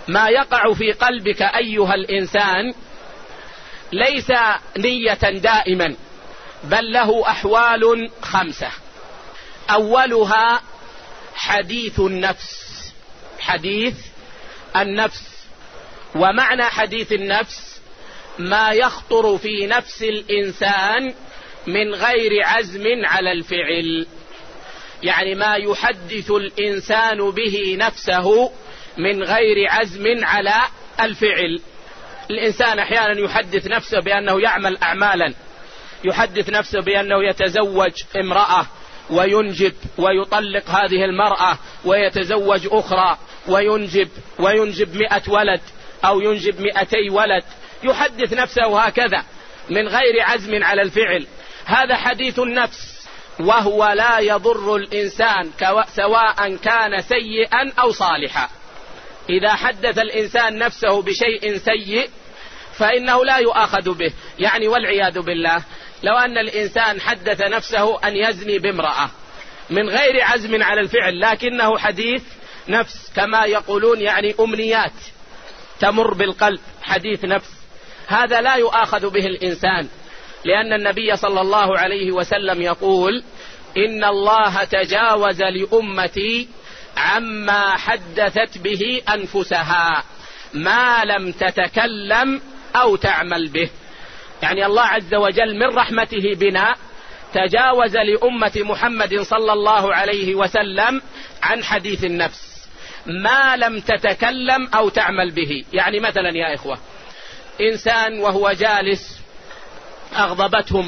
ما يقع في قلبك أيها الإنسان ليس نية دائما، بل له أحوال 5. أولها حديث النفس. حديث النفس، ومعنى حديث النفس ما يخطر في نفس الإنسان من غير عزم على الفعل، يعني ما يحدث الإنسان به نفسه من غير عزم على الفعل. الإنسان أحيانا يحدث نفسه بأنه يعمل أعمالا، يحدث نفسه بأنه يتزوج امرأة وينجب ويطلق هذه المرأة ويتزوج أخرى وينجب 100 ولد أو ينجب 200 ولد، يحدث نفسه هكذا من غير عزم على الفعل. هذا حديث النفس، وهو لا يضر الإنسان سواء كان سيئا أو صالحا. إذا حدث الإنسان نفسه بشيء سيء فإنه لا يؤاخذ به، يعني والعياذ بالله لو أن الإنسان حدث نفسه أن يزني بامرأة من غير عزم على الفعل، لكنه حديث نفس كما يقولون، يعني أمنيات تمر بالقلب، حديث نفس، هذا لا يؤاخذ به الإنسان، لأن النبي صلى الله عليه وسلم يقول: إن الله تجاوز لأمتي عما حدثت به أنفسها ما لم تتكلم أو تعمل به. يعني الله عز وجل من رحمته بنا تجاوز لأمة محمد صلى الله عليه وسلم عن حديث النفس ما لم تتكلم أو تعمل به. يعني مثلا يا إخوة، إنسان وهو جالس أغضبته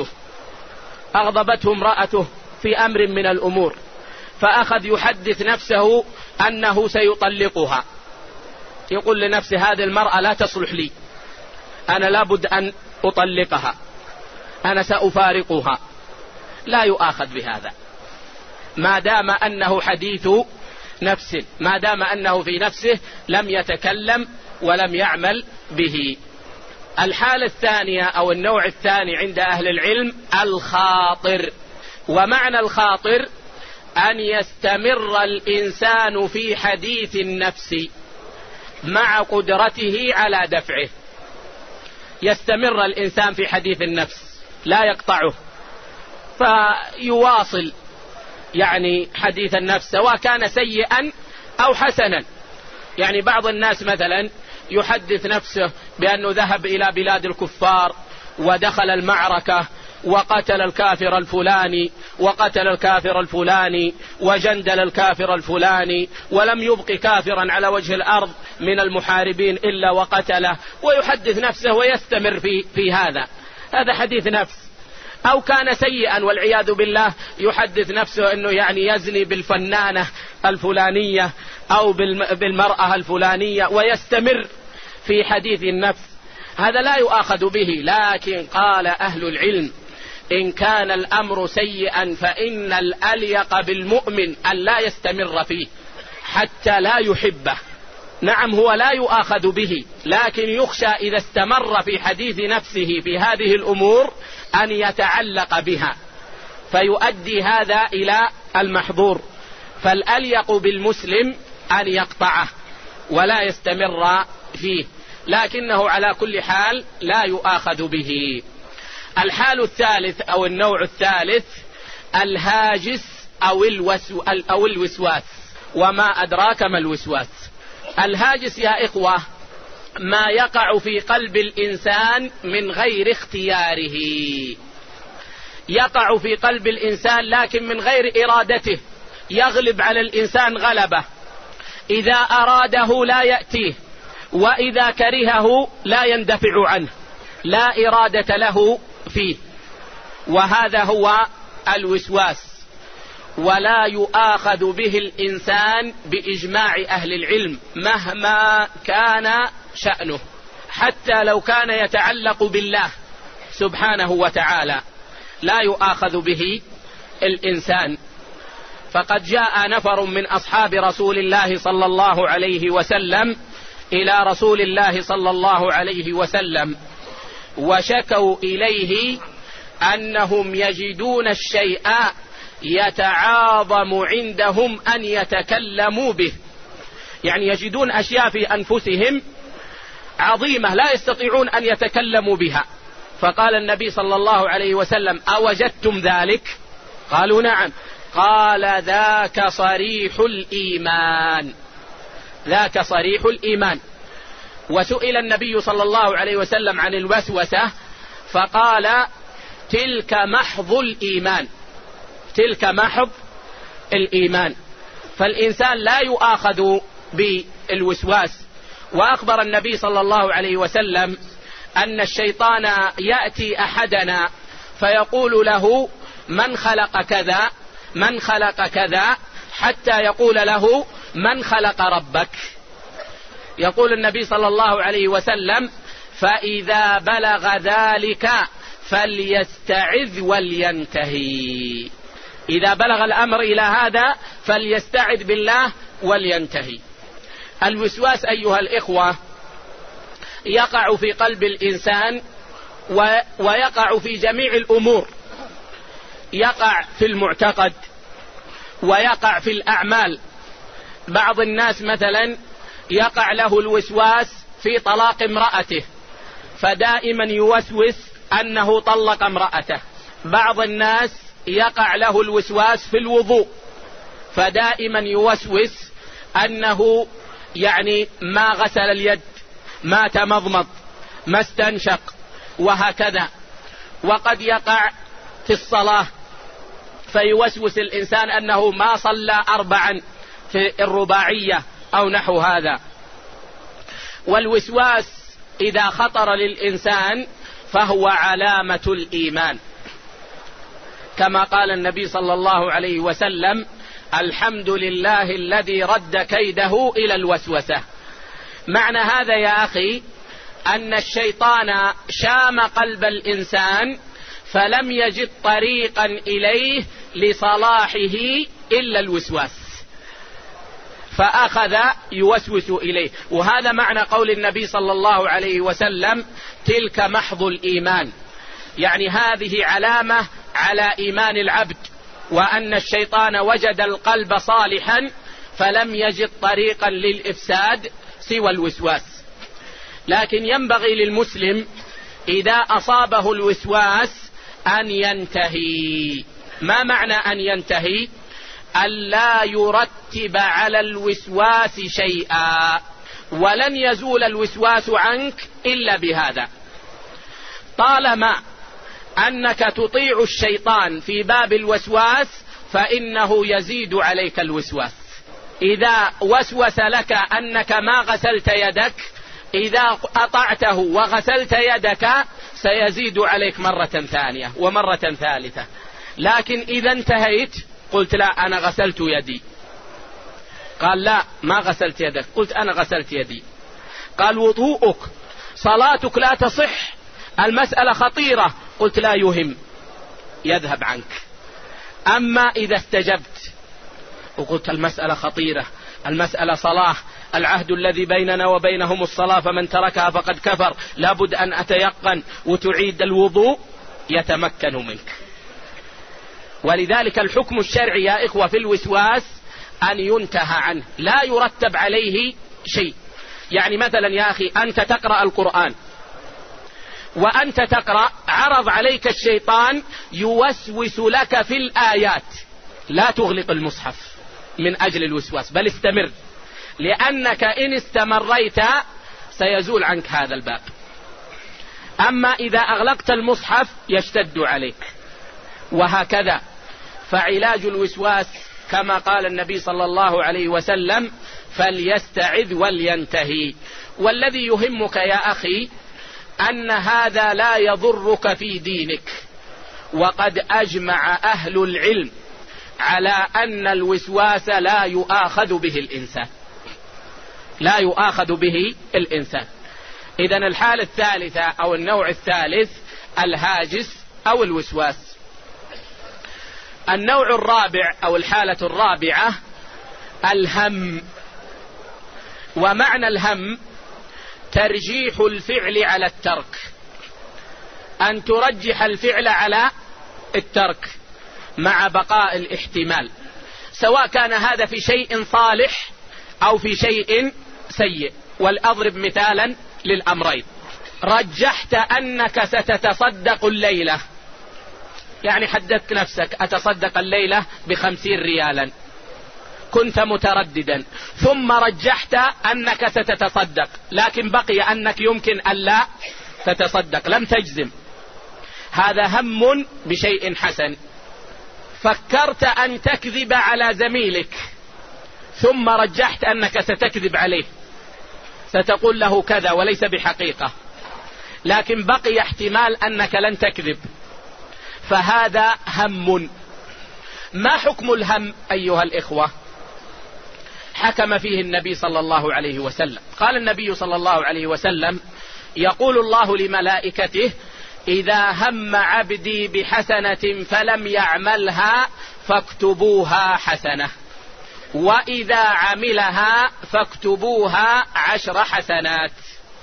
امرأته في أمر من الأمور، فأخذ يحدث نفسه أنه سيطلقها، يقول لنفسه: هذه المرأة لا تصلح لي، أنا لابد أن أطلقها، أنا سأفارقها. لا يؤاخذ بهذا ما دام أنه حديث نفس، ما دام أنه في نفسه لم يتكلم ولم يعمل به. الحالة الثانية أو النوع الثاني عند أهل العلم الخاطر. ومعنى الخاطر أن يستمر الإنسان في حديث النفس مع قدرته على دفعه. يستمر الإنسان في حديث النفس لا يقطعه، فيواصل يعني حديث النفس سواء كان سيئا أو حسنا. يعني بعض الناس مثلا يحدث نفسه بأنه ذهب إلى بلاد الكفار ودخل المعركة وقتل الكافر الفلاني وقتل الكافر الفلاني وجندل الكافر الفلاني، ولم يبق كافرا على وجه الأرض من المحاربين إلا وقتله، ويحدث نفسه ويستمر في هذا حديث نفس. أو كان سيئا والعياذ بالله يحدث نفسه أنه يعني يزني بالفنانة الفلانية أو بالمرأة الفلانية ويستمر في حديث النفس، هذا لا يؤاخذ به. لكن قال أهل العلم: إن كان الأمر سيئا فإن الأليق بالمؤمن أن لا يستمر فيه حتى لا يحبه. نعم هو لا يؤاخذ به، لكن يخشى إذا استمر في حديث نفسه في هذه الأمور أن يتعلق بها فيؤدي هذا إلى المحظور. فالأليق بالمسلم أن يقطعه ولا يستمر فيه، لكنه على كل حال لا يؤاخذ به. الحال الثالث أو النوع الثالث الهاجس أو الوسواس. وما أدراك ما الوسواس؟ الهاجس يا إخوة ما يقع في قلب الإنسان من غير اختياره، يقع في قلب الإنسان لكن من غير إرادته، يغلب على الإنسان غلبة، إذا أراده لا يأتيه، وإذا كرهه لا يندفع عنه، لا إرادة له فيه، وهذا هو الوسواس. ولا يؤاخذ به الإنسان بإجماع أهل العلم مهما كان شأنه، حتى لو كان يتعلق بالله سبحانه وتعالى لا يؤاخذ به الإنسان. فقد جاء نفر من أصحاب رسول الله صلى الله عليه وسلم إلى رسول الله صلى الله عليه وسلم وشكوا إليه أنهم يجدون الشيء يتعاظم عندهم أن يتكلموا به، يعني يجدون أشياء في أنفسهم عظيمة لا يستطيعون أن يتكلموا بها. فقال النبي صلى الله عليه وسلم: أوجدتم ذلك؟ قالوا: نعم. قال: ذاك صريح الإيمان، ذاك صريح الإيمان. وسئل النبي صلى الله عليه وسلم عن الوسوسة فقال: تلك محض الإيمان، تلك محض الإيمان. فالإنسان لا يؤاخذ بالوسواس. وأخبر النبي صلى الله عليه وسلم أن الشيطان يأتي أحدنا فيقول له: من خلق كذا، من خلق كذا، حتى يقول له: من خلق ربك؟ يقول النبي صلى الله عليه وسلم: فإذا بلغ ذلك فليستعذ ولينتهي. إذا بلغ الأمر إلى هذا فليستعذ بالله ولينتهي. الوسواس أيها الإخوة يقع في قلب الإنسان ويقع في جميع الأمور، يقع في المعتقد ويقع في الأعمال. بعض الناس مثلا يقع له الوسواس في طلاق امرأته فدائما يوسوس أنه طلق امرأته. بعض الناس يقع له الوسواس في الوضوء فدائما يوسوس أنه يعني ما غسل اليد، ما تمضمض، ما استنشق، وهكذا. وقد يقع في الصلاة فيوسوس الإنسان أنه ما صلى 4 في الرباعية أو نحو هذا. والوسواس إذا خطر للإنسان فهو علامة الإيمان، كما قال النبي صلى الله عليه وسلم: الحمد لله الذي رد كيده إلى الوسوسة. معنى هذا يا أخي أن الشيطان شام قلب الإنسان فلم يجد طريقا إليه لصلاحه إلا الوسواس، فأخذ يوسوس إليه. وهذا معنى قول النبي صلى الله عليه وسلم: تلك محض الإيمان، يعني هذه علامة على إيمان العبد، وأن الشيطان وجد القلب صالحا فلم يجد طريقا للإفساد سوى الوسواس. لكن ينبغي للمسلم إذا أصابه الوسواس أن ينتهي. ما معنى أن ينتهي؟ ألا يرتب على الوسواس شيئا، ولن يزول الوسواس عنك إلا بهذا. طالما أنك تطيع الشيطان في باب الوسواس فإنه يزيد عليك الوسواس. إذا وسوس لك أنك ما غسلت يدك، إذا أطعته وغسلت يدك سيزيد عليك مرة ثانية ومرة ثالثة. لكن إذا انتهيت قلت: لا أنا غسلت يدي، قال: لا ما غسلت يدك، قلت: أنا غسلت يدي. قال: وضوءك، صلاتك لا تصح، المسألة خطيرة، قلت: لا يهم، يذهب عنك. أما إذا استجبت وقلت: المسألة خطيرة، المسألة صلاة، العهد الذي بيننا وبينهم الصلاة، فمن تركها فقد كفر، لابد أن أتيقن، وتعيد الوضوء، يتمكن منك. ولذلك الحكم الشرعي يا إخوة في الوسواس أن ينتهى عنه، لا يرتب عليه شيء. يعني مثلا يا أخي أنت تقرأ القرآن وأنت تقرأ، عرض عليك الشيطان يوسوس لك في الآيات، لا تغلق المصحف من أجل الوسواس، بل استمر، لأنك إن استمريت سيزول عنك هذا الباب. أما إذا أغلقت المصحف يشتد عليك، وهكذا. فعلاج الوسواس كما قال النبي صلى الله عليه وسلم: فليستعذ ولينتهي. والذي يهمك يا أخي أن هذا لا يضرك في دينك، وقد أجمع أهل العلم على أن الوسواس لا يؤاخذ به الإنسان، لا يؤاخذ به الإنسان. إذن الحالة الثالثة أو النوع الثالث الهاجس أو الوسواس. النوع الرابع أو الحالة الرابعة الهم. ومعنى الهم ترجيح الفعل على الترك، أن ترجح الفعل على الترك مع بقاء الاحتمال، سواء كان هذا في شيء صالح أو في شيء سيء. ولأضرب مثالا للأمرين. رجحت أنك ستتصدق الليلة، يعني حددت نفسك أتصدق الليلة ب50 ريالا، كنت مترددا، ثم رجحت أنك ستتصدق، لكن بقي أنك يمكن ألا تتصدق، لم تجزم. هذا هم بشيء حسن. فكرت أن تكذب على زميلك، ثم رجحت أنك ستكذب عليه، ستقول له كذا وليس بحقيقة، لكن بقي احتمال أنك لن تكذب، فهذا هم. ما حكم الهم أيها الإخوة؟ حكم فيه النبي صلى الله عليه وسلم. قال النبي صلى الله عليه وسلم: يقول الله لملائكته: إذا هم عبدي بحسنة فلم يعملها فاكتبوها حسنة، وإذا عملها فاكتبوها 10 حسنات،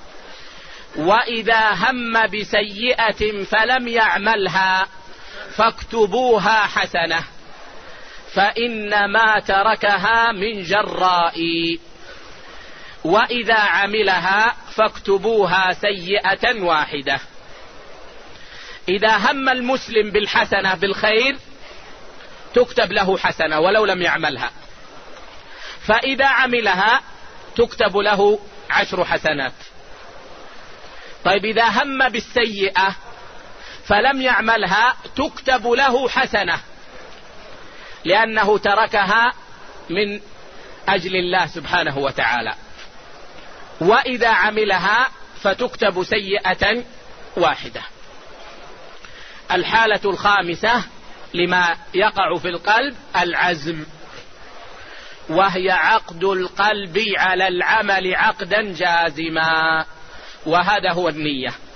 وإذا هم بسيئة فلم يعملها فاكتبوها حسنة، فإنما تركها من جرائي، وإذا عملها فاكتبوها سيئة واحدة. إذا هم المسلم بالحسنة بالخير تكتب له حسنة ولو لم يعملها، فإذا عملها تكتب له 10 حسنات. طيب إذا هم بالسيئة فلم يعملها تكتب له حسنة، لأنه تركها من أجل الله سبحانه وتعالى، وإذا عملها فتكتب سيئة واحدة. الحالة الخامسة لما يقع في القلب العزم، وهي عقد القلب على العمل عقدا جازما، وهذا هو النية.